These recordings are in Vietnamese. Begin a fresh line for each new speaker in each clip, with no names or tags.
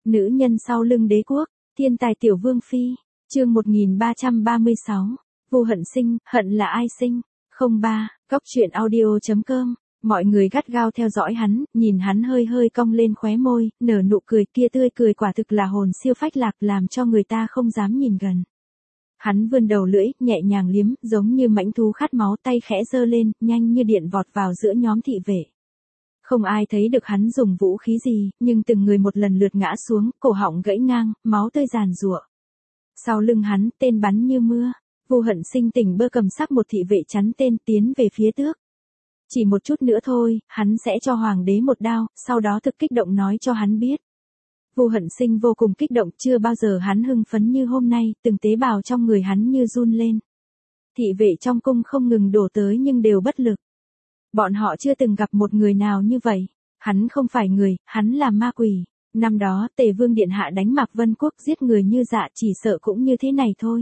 Nữ nhân sau lưng đế quốc, thiên tài tiểu vương phi, chương 1336, Vu Hận Sinh, hận là ai sinh? 03, Cóc truyện audio.com, mọi người gắt gao theo dõi hắn, nhìn hắn hơi hơi cong lên khóe môi, nở nụ cười kia tươi cười quả thực là hồn siêu phách lạc làm cho người ta không dám nhìn gần. Hắn vươn đầu lưỡi, nhẹ nhàng liếm, giống như mãnh thú khát máu, tay khẽ giơ lên, nhanh như điện vọt vào giữa nhóm thị vệ. Không ai thấy được hắn dùng vũ khí gì, nhưng từng người một lần lượt ngã xuống, cổ họng gãy ngang, máu tươi giàn giụa. Sau lưng hắn, tên bắn như mưa, Vu Hận Sinh tỉnh bơ cầm sắc một thị vệ chắn tên tiến về phía tước. Chỉ một chút nữa thôi, hắn sẽ cho hoàng đế một đao, sau đó thực kích động nói cho hắn biết. Vu Hận Sinh vô cùng kích động, chưa bao giờ hắn hưng phấn như hôm nay, từng tế bào trong người hắn như run lên. Thị vệ trong cung không ngừng đổ tới nhưng đều bất lực. Bọn họ chưa từng gặp một người nào như vậy. Hắn không phải người, hắn là ma quỷ. Năm đó, Tề Vương Điện Hạ đánh Mạc Vân Quốc giết người như dạ, chỉ sợ cũng như thế này thôi.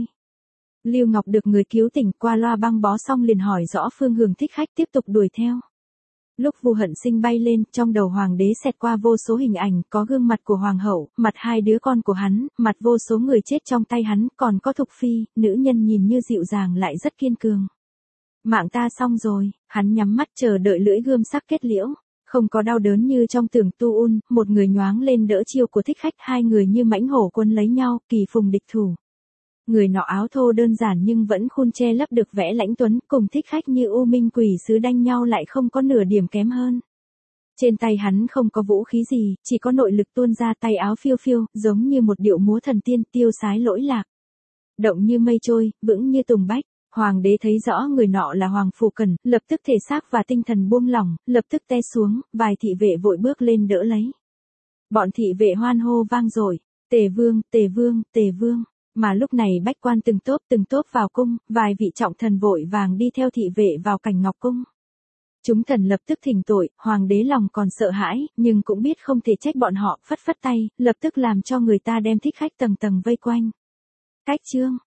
Lưu Ngọc được người cứu tỉnh, qua loa băng bó xong liền hỏi rõ phương hướng Thích Khách tiếp tục đuổi theo. Lúc Vu Hận Sinh bay lên, trong đầu hoàng đế xẹt qua vô số hình ảnh, có gương mặt của hoàng hậu, mặt hai đứa con của hắn, mặt vô số người chết trong tay hắn, còn có Thục Phi, nữ nhân nhìn như dịu dàng lại rất kiên cường. Mạng ta xong rồi, hắn nhắm mắt chờ đợi lưỡi gươm sắc kết liễu, không có đau đớn như trong tưởng tu un, một người nhoáng lên đỡ chiêu của Thích Khách, hai người như mãnh hổ quân lấy nhau, kỳ phùng địch thủ. Người nọ áo thô đơn giản nhưng vẫn khôn che lấp được vẻ lãnh tuấn, cùng Thích Khách như u minh quỷ sứ đanh nhau lại không có nửa điểm kém hơn. Trên tay hắn không có vũ khí gì, chỉ có nội lực tuôn ra, tay áo phiêu phiêu, giống như một điệu múa thần tiên tiêu sái lỗi lạc. Động như mây trôi, vững như tùng bách. Hoàng đế thấy rõ người nọ là Hoàng Phủ Cẩn, lập tức thể xác và tinh thần buông lỏng, lập tức té xuống, vài thị vệ vội bước lên đỡ lấy. Bọn thị vệ hoan hô vang dội, Tề Vương, Tề Vương, Tề Vương. Mà lúc này bách quan từng tốp vào cung, vài vị trọng thần vội vàng đi theo thị vệ vào Cảnh Ngọc Cung. Chúng thần lập tức thỉnh tội, hoàng đế lòng còn sợ hãi, nhưng cũng biết không thể trách bọn họ, phất phất tay, lập tức làm cho người ta đem Thích Khách tầng tầng vây quanh. Cách chương